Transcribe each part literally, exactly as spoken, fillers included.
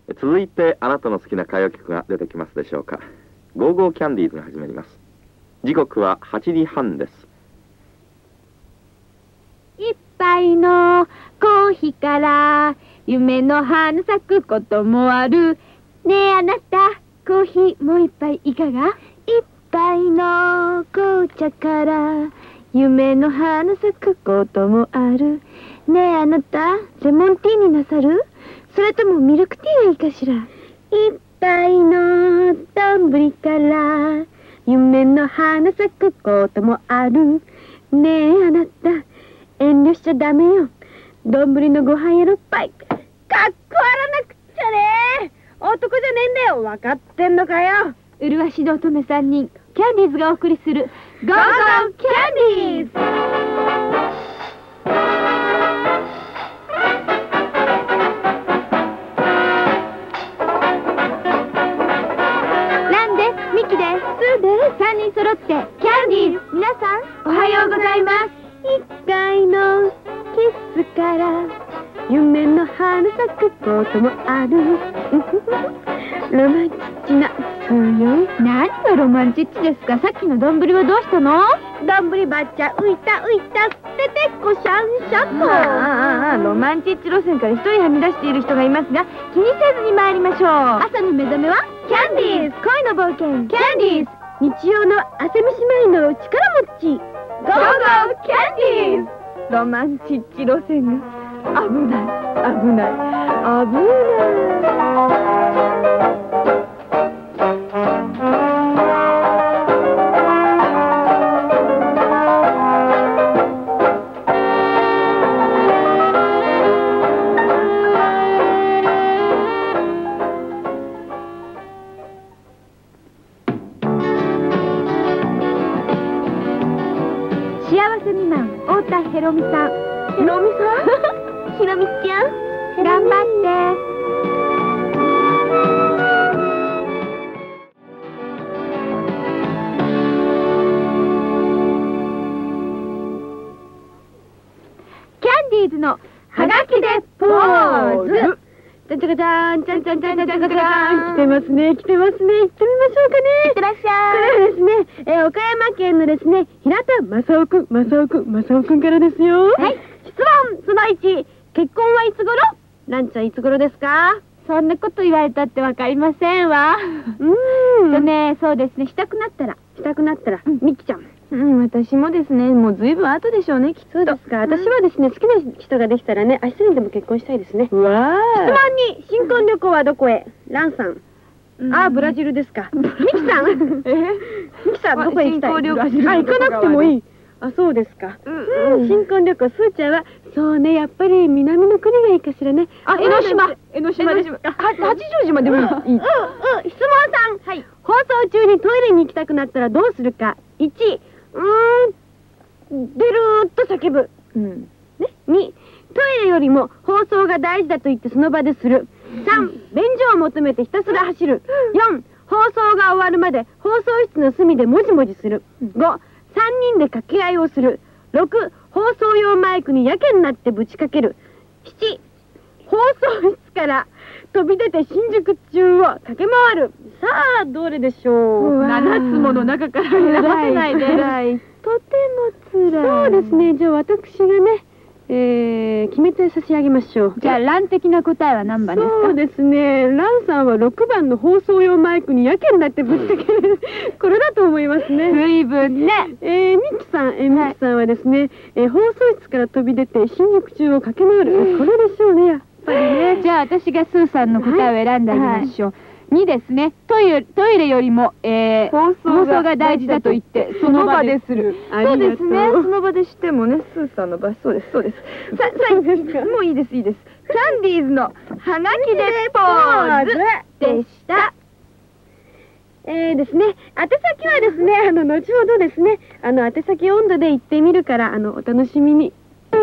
続いてあなたの好きな歌謡曲が出てきますでしょうか。ゴーゴーキャンディーズが始まります。時刻ははちじはんです。 一杯のコーヒーから夢の花咲くこともある。ねえあなた、コーヒーもう一杯いかが？一杯の紅茶から夢の花咲くこともある。ねえあなた、レモンティーになさる？それともミルクティーがいいかしら？一杯の丼から夢の花咲くこともある。ねえあなた、遠慮しちゃダメよ。丼のご飯やろっぱい。かっこわらなくっちゃね。男じゃねえんだよ。分かってんのかよ。麗しの乙女三人、キャンディーズがお送りするゴーゴーキャンディーズ。ランです、ミキです、スーです。三人揃ってキャンディーズ。皆さんおはようございます。一回のキスから夢の花咲くこともある。ロマンチッチな、そうよ。何がロマンチッチですか。さっきの丼はどうしたの？丼ばっちゃ浮いた浮いた、ててっこシャンシャンと。ああ、ロマンチッチ路線から一人はみ出している人がいますが、気にせずに参りましょう。朝の目覚めはキャンディーズ。恋の冒険キャンディーズ。日曜の汗蒸し前の力持ちゴーゴーキャンディーズ。ロマンチッチ路線が危ない危ない危ない。幸せ未満太田ひろみさん。ひろみさんひろみちゃん頑張って。キャンディーズのはがきでポーズ。じゃんじゃじゃんじゃんじゃんじゃんじゃんじゃんじゃん。来てますね来てますね。行ってみましょうかね。行ってらっしゃい。これはですね、えー、岡山県のですね、平田正夫くん正夫くん正夫くんからですよ。はい。質問そのいち、結婚はいつ頃？ランちゃんいつ頃ですか？そんなこと言われたってわかりませんわ。うーん。とね、そうですね、したくなったらしたくなったら、ミキちゃん。うん、私もですね、もうずいぶん後でしょうね、きっと。そうですか。私はですね、好きな人ができたらね、明日にでも結婚したいですね。わー。質問に、新婚旅行はどこへ？ランさん。ああ、ブラジルですか。ミキさん。え？ミキさん、どこへ行きたい？新婚旅行。あ、行かなくてもいい。あ、そうですか。うん、新婚旅行、スーちゃんは、そうね、やっぱり南の国がいいかしらね。あ、江ノ島。江ノ島です。八丈島でもいい。うん、うん、質問さん。はい。放送中にトイレに行きたくなったらどうするか。いち、うーん、出るーっと叫ぶ。うん。ね。に、トイレよりも放送が大事だと言ってその場でする。さん、便所を求めてひたすら走る。よん、放送が終わるまで放送室の隅でもじもじする。ご、さんにんで掛け合いをする。ろく、放送用マイクにやけになってぶちかける。なな、放送室から飛び出て新宿中を駆け回る。さあ、どれでしょう。ななつもの中から選ばせないで。とてもつらい。そうですね。じゃあ私がね、えー、決めて差し上げましょう。じゃあ、ラン的な答えは何番ですか？そうですね。ランさんはろくばんの放送用マイクにやけになってぶちかける。これだと思いますね。随分ね。えー、ミキさん、えー、ミキさんはですね、えー、放送室から飛び出て新宿中を駆け回る。これでしょうね、やっぱりね。じゃあ、私がスーさんの答えを選んであげましょう。にですね、トイレ、トイレよりも、えー、放送が大事だと言って、その場でする。そうですね、その場でしてもね、スーさんの場所、そうです、そうです。さ、さ、もういいです、いいです。キャンディーズのはがきでポーズでした。えーですね、宛先はですね、あの、後ほどですね、あの、宛先温度で言ってみるから、あの、お楽しみに。過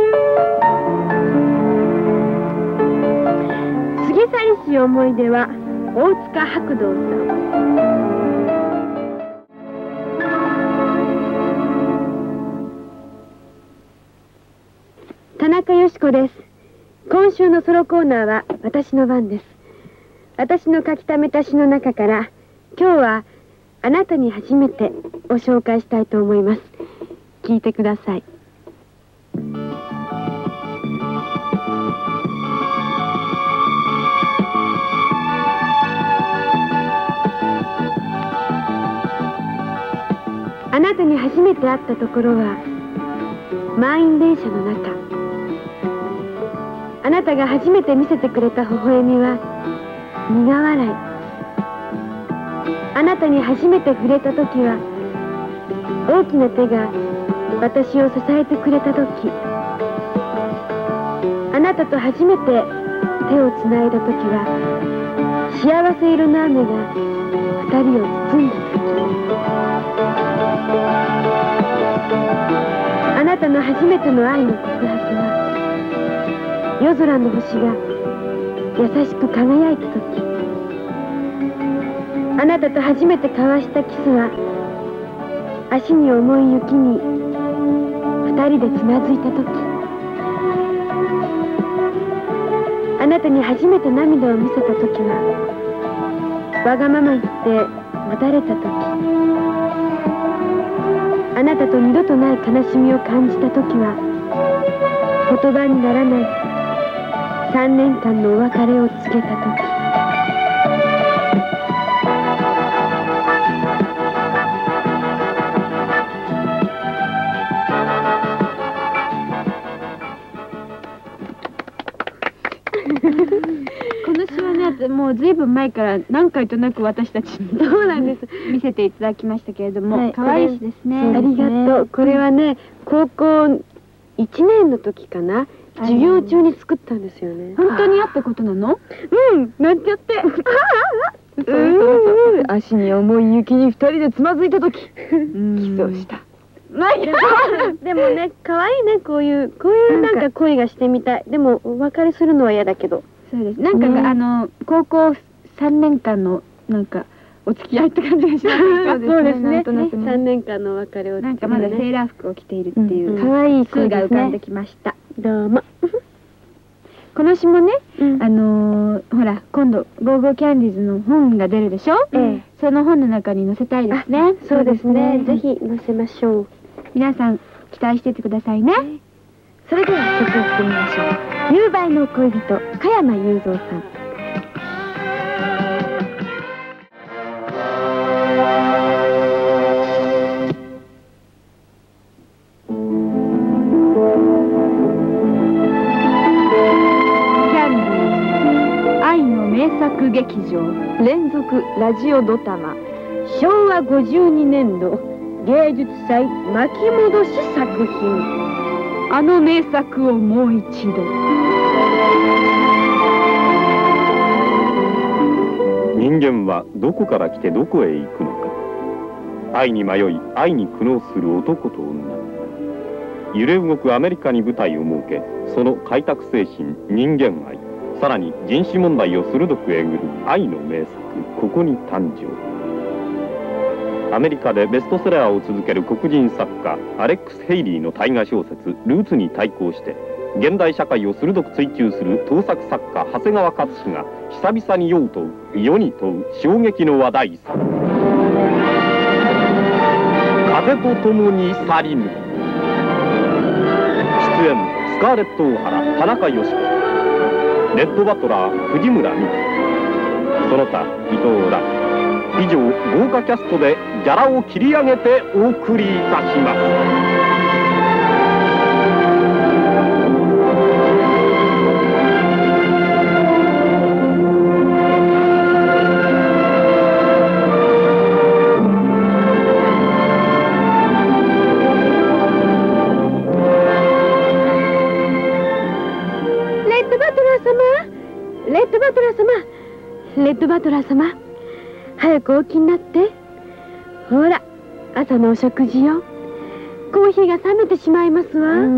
ぎ去りし思い出は、大塚白道さん。田中よし子です。今週のソロコーナーは私の番です。 私の書き溜めた詩の中から今日はあなたに初めてを紹介したいと思います。聞いてください。あなたに初めて会ったところは満員電車の中。あなたが初めて見せてくれた微笑みは苦笑い。あなたに初めて触れた時は大きな手が私を支えてくれた時。あなたと初めて手をつないだ時は幸せ色の雨が二人を包んだ時。あなたの初めての愛の告白は夜空の星が優しく輝いた時。あなたと初めて交わしたキスは足に重い雪に二人でつまずいた時。あなたに初めて涙を見せた時はわがまま言って打たれた時。あなたと二度とない悲しみを感じた時は言葉にならない三年間のお別れを告げた時。 この詩はね、もうずいぶん前から何回となく私たちにそうなんです。 見せていただきましたけれども、 はい可愛い詩ですね。 ありがとう。これはね、高校いちねんの時かな、授業中に作ったんですよね。 本当にあったことなの？ うん、なっちゃって。 う足に重い雪に二人でつまずいた時、キスをした。でもね、可愛いね、こういうこういうなんか恋がしてみたい。でもお別れするのは嫌だけど。 そうです。なんかが、あの高校三年間のなんかお付き合いって感じがしますか。 そうですね。 なんとなくね。 三年間のお別れを。 なんかまだセーラー服を着ているっていう可愛い詩が浮かんできました。 どうも。 この詩もね、あのほら今度ゴーゴーキャンディーズの本が出るでしょ。その本の中に載せたいですね。 そうですね。ぜひ載せましょう。 皆さん期待しててくださいね。それでは曲を聴いてみましょう。夕映の恋人、加山雄三さん。キャンディーズ愛の名作劇場連続ラジオドタマしょうわごじゅうにねんど芸術祭巻き戻し作品。 あの名作をもう一度。 人間はどこから来てどこへ行くのか。愛に迷い愛に苦悩する男と女。揺れ動くアメリカに舞台を設け、その開拓精神、人間愛、さらに人種問題を鋭くえぐる愛の名作、ここに誕生。アメリカでベストセラーを続ける黒人作家アレックス・ヘイリーの大河小説「ルーツ」に対抗して現代社会を鋭く追求する盗作作家長谷川勝志が久々に世を問う世に問う衝撃の話題作「風と共に去りぬ」。出演スカーレット・オハラ、田中佳子、レッドバトラー藤村美樹、その他伊藤蘭。以上豪華キャストでギャラを切り上げてお送りいたします。 レッドバトラー様、レッドバトラー様、レッドバトラー様、早く起きになって。ほら、朝のお食事よ。コーヒーが冷めてしまいますわ。 うん、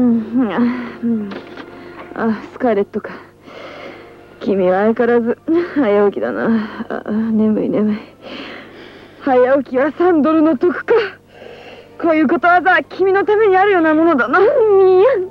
うん、あ、スカーレットか。君は相変わらず早起きだな。あ、眠い眠い。早起きはさんドルの得か。こういうことわざは君のためにあるようなものだな。い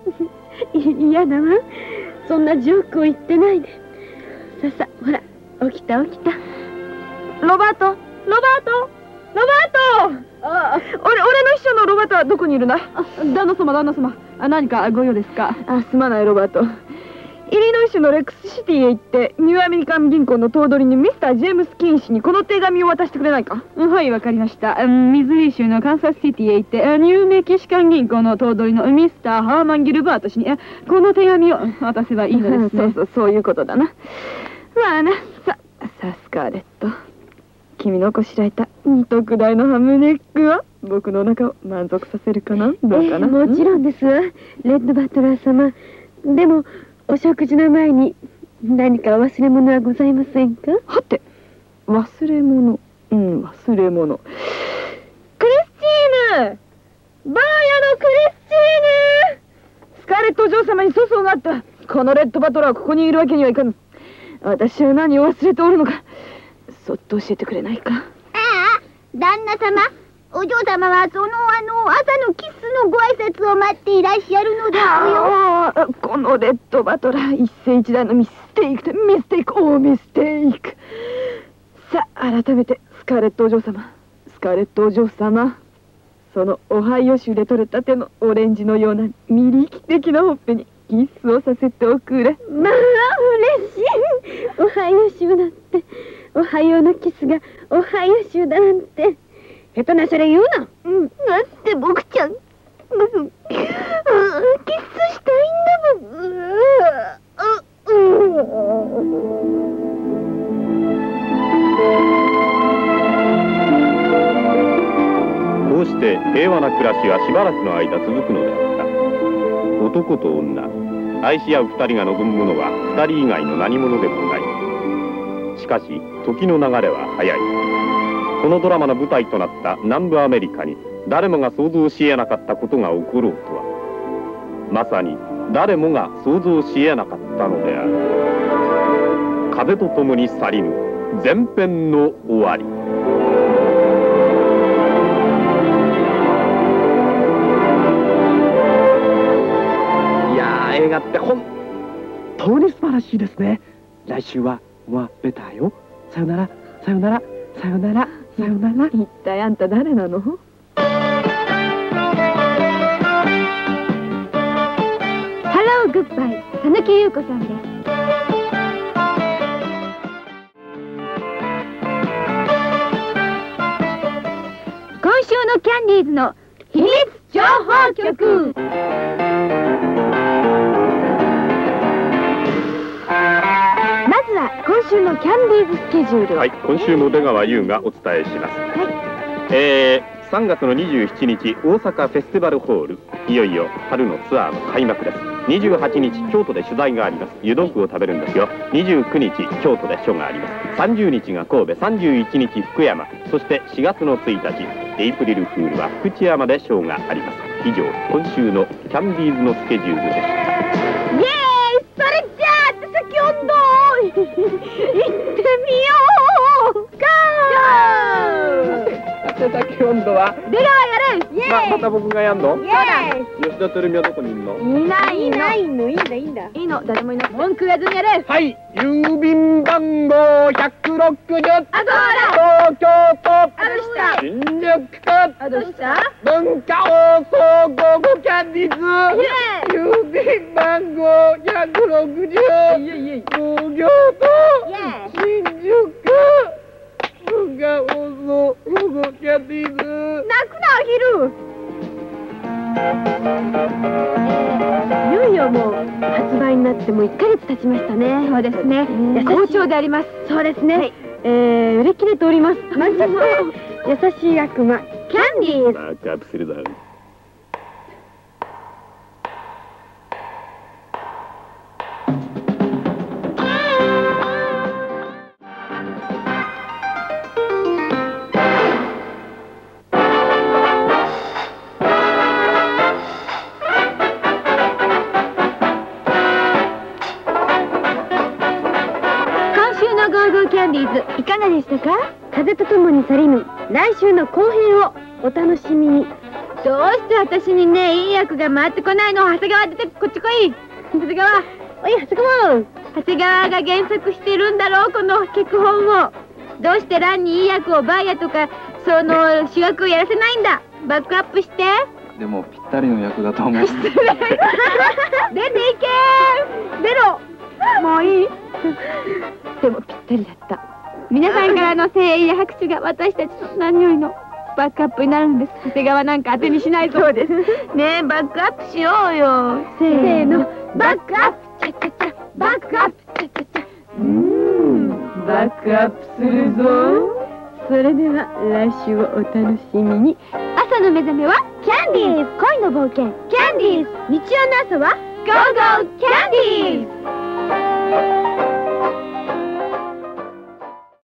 や、嫌だわ。そんなジョークを言ってないで。ささ、ほら、起起きた起きた。 ロバート、ロバート、ロバート。あ、俺、俺の秘書のロバートはどこにいるんだ？ 旦那様、旦那様。あ、何かご用ですか？ あ、すまない、ロバート。イリノイ州のレックスシティへ行ってニューアメリカン銀行の頭取にミスター・ジェームス・キン氏にこの手紙を渡してくれないか？ はい、わかりました。ミズーリ州のカンサスシティへ行ってニューメキシカン銀行の頭取のミスター・ハーマン・ギルバート氏にこの手紙を渡せばいいのですね。 そうそう、そういうことだな。まあな、さ、さ、スカーレット。君のこしらえた二特大のハムネックは僕のお腹を満足させるかな？どうかな？ もちろんですわ、レッドバトラー様。でもお食事の前に何か忘れ物はございませんか？ はて、忘れ物。うん、忘れ物。クリスチーヌ、バーヤのクリスチーヌ。スカーレットお嬢様に粗相があった。このレッドバトラーはここにいるわけにはいかぬ。私は何を忘れておるのか、そっと教えてくれないか？ ああ、旦那様、お嬢様はそのあの朝のキスのご挨拶を待っていらっしゃるのですよ。 ああ、このレッドバトラー、一世一代のミステイクとミステイク、オーミステイク。さあ、改めてスカーレットお嬢様、スカーレットお嬢様、そのオハイオ州で採れたてのオレンジのようなミリキ的なほっぺにキスをさせておくれ。 まあ嬉しい。オハイオ州だって、オハイオのキスがオハイオ州だなんて下手なそれ言うな。 うん、だって僕ちゃん、うん、キスしたいんだもん。 こうして平和な暮らしはしばらくの間続くのであった。男と女、愛し合う二人が望むものは二人以外の何者でもない。しかし時の流れは早い。このドラマの舞台となった南部アメリカに誰もが想像し得なかったことが起ころうとは、まさに誰もが想像し得なかったのである。風と共に去りぬ前編の終わり。 いやー、映画って本当に素晴らしいですね。来週はモアベターよ。さよなら、さよなら、さよなら、さよなら。 一体あんた誰なの？ ハローグッバイ、佐野木優子さんです。今週のキャンディーズの秘密情報局。まずは今週のキャンディーズスケジュールを。 はい、今週も出川優がお伝えします。 はい、 えー、さんがつのにじゅうしちにち大阪フェスティバルホール、いよいよ春のツアーの開幕です。にじゅうはちにち京都で取材があります。湯豆腐を食べるんですよ。にじゅうくにち京都でショーがあります。さんじゅうにちが神戸、さんじゅういちにち福山、そしてしがつのついたちエイプリルフールは福知山でショーがあります。以上、今週のキャンディーズのスケジュールでした。 イエーイ、それじゃあ手先温度行ってみようか。 手先温度は出川やれ。イエーイ、 ま、また僕がやんの？ イエーイ。 吉田照美はどこにいるの？ いないいないの、いいんだいいんだ。 いいの、誰もいない。 文句言わずにやれ。 はい、郵便番号ひゃくろくじゅう、 あとあら。 東京都あどうした。 新宿区あどうした。 文化放送午後キャンディーズ、郵便番号ひゃくろくじゅう、東京都新宿区文化放送午後キャンディーズ。 泣くなアヒル。 いよいよもう発売になってもいっかげつ経ちましたね。そうですね。好調であります。そうですね。はい、えー、売り切れております。まずは優しい悪魔キャンディーズ。 バックアップするだろう。 いかがでしたか？風とともに去りぬ来週の後編をお楽しみに。どうして私にね、いい役が回ってこないの？長谷川出てこっち来い。長谷川、おい長谷川。 長谷川が原作してるんだろう、この脚本を。どうしてランにいい役をバーヤとかその主役をやらせないんだ。バックアップして。 でもぴったりの役だと思う。 出ていけー、出ろ。もういい。でもぴったりだった。皆さんからの声援や拍手が私たちの何よりのバックアップになるんです。長谷川なんか当てにしないと。そうです。ねえ、バックアップしようよ。せーの、バックアップ、チャチャチャ、バックアップ、チャチャチャ。うーん、バックアップするぞ。それでは来週をお楽しみに。朝の目覚めはキャンディーズ、恋の冒険キャンディーズ。日曜の朝はゴーゴーキャンディーズ。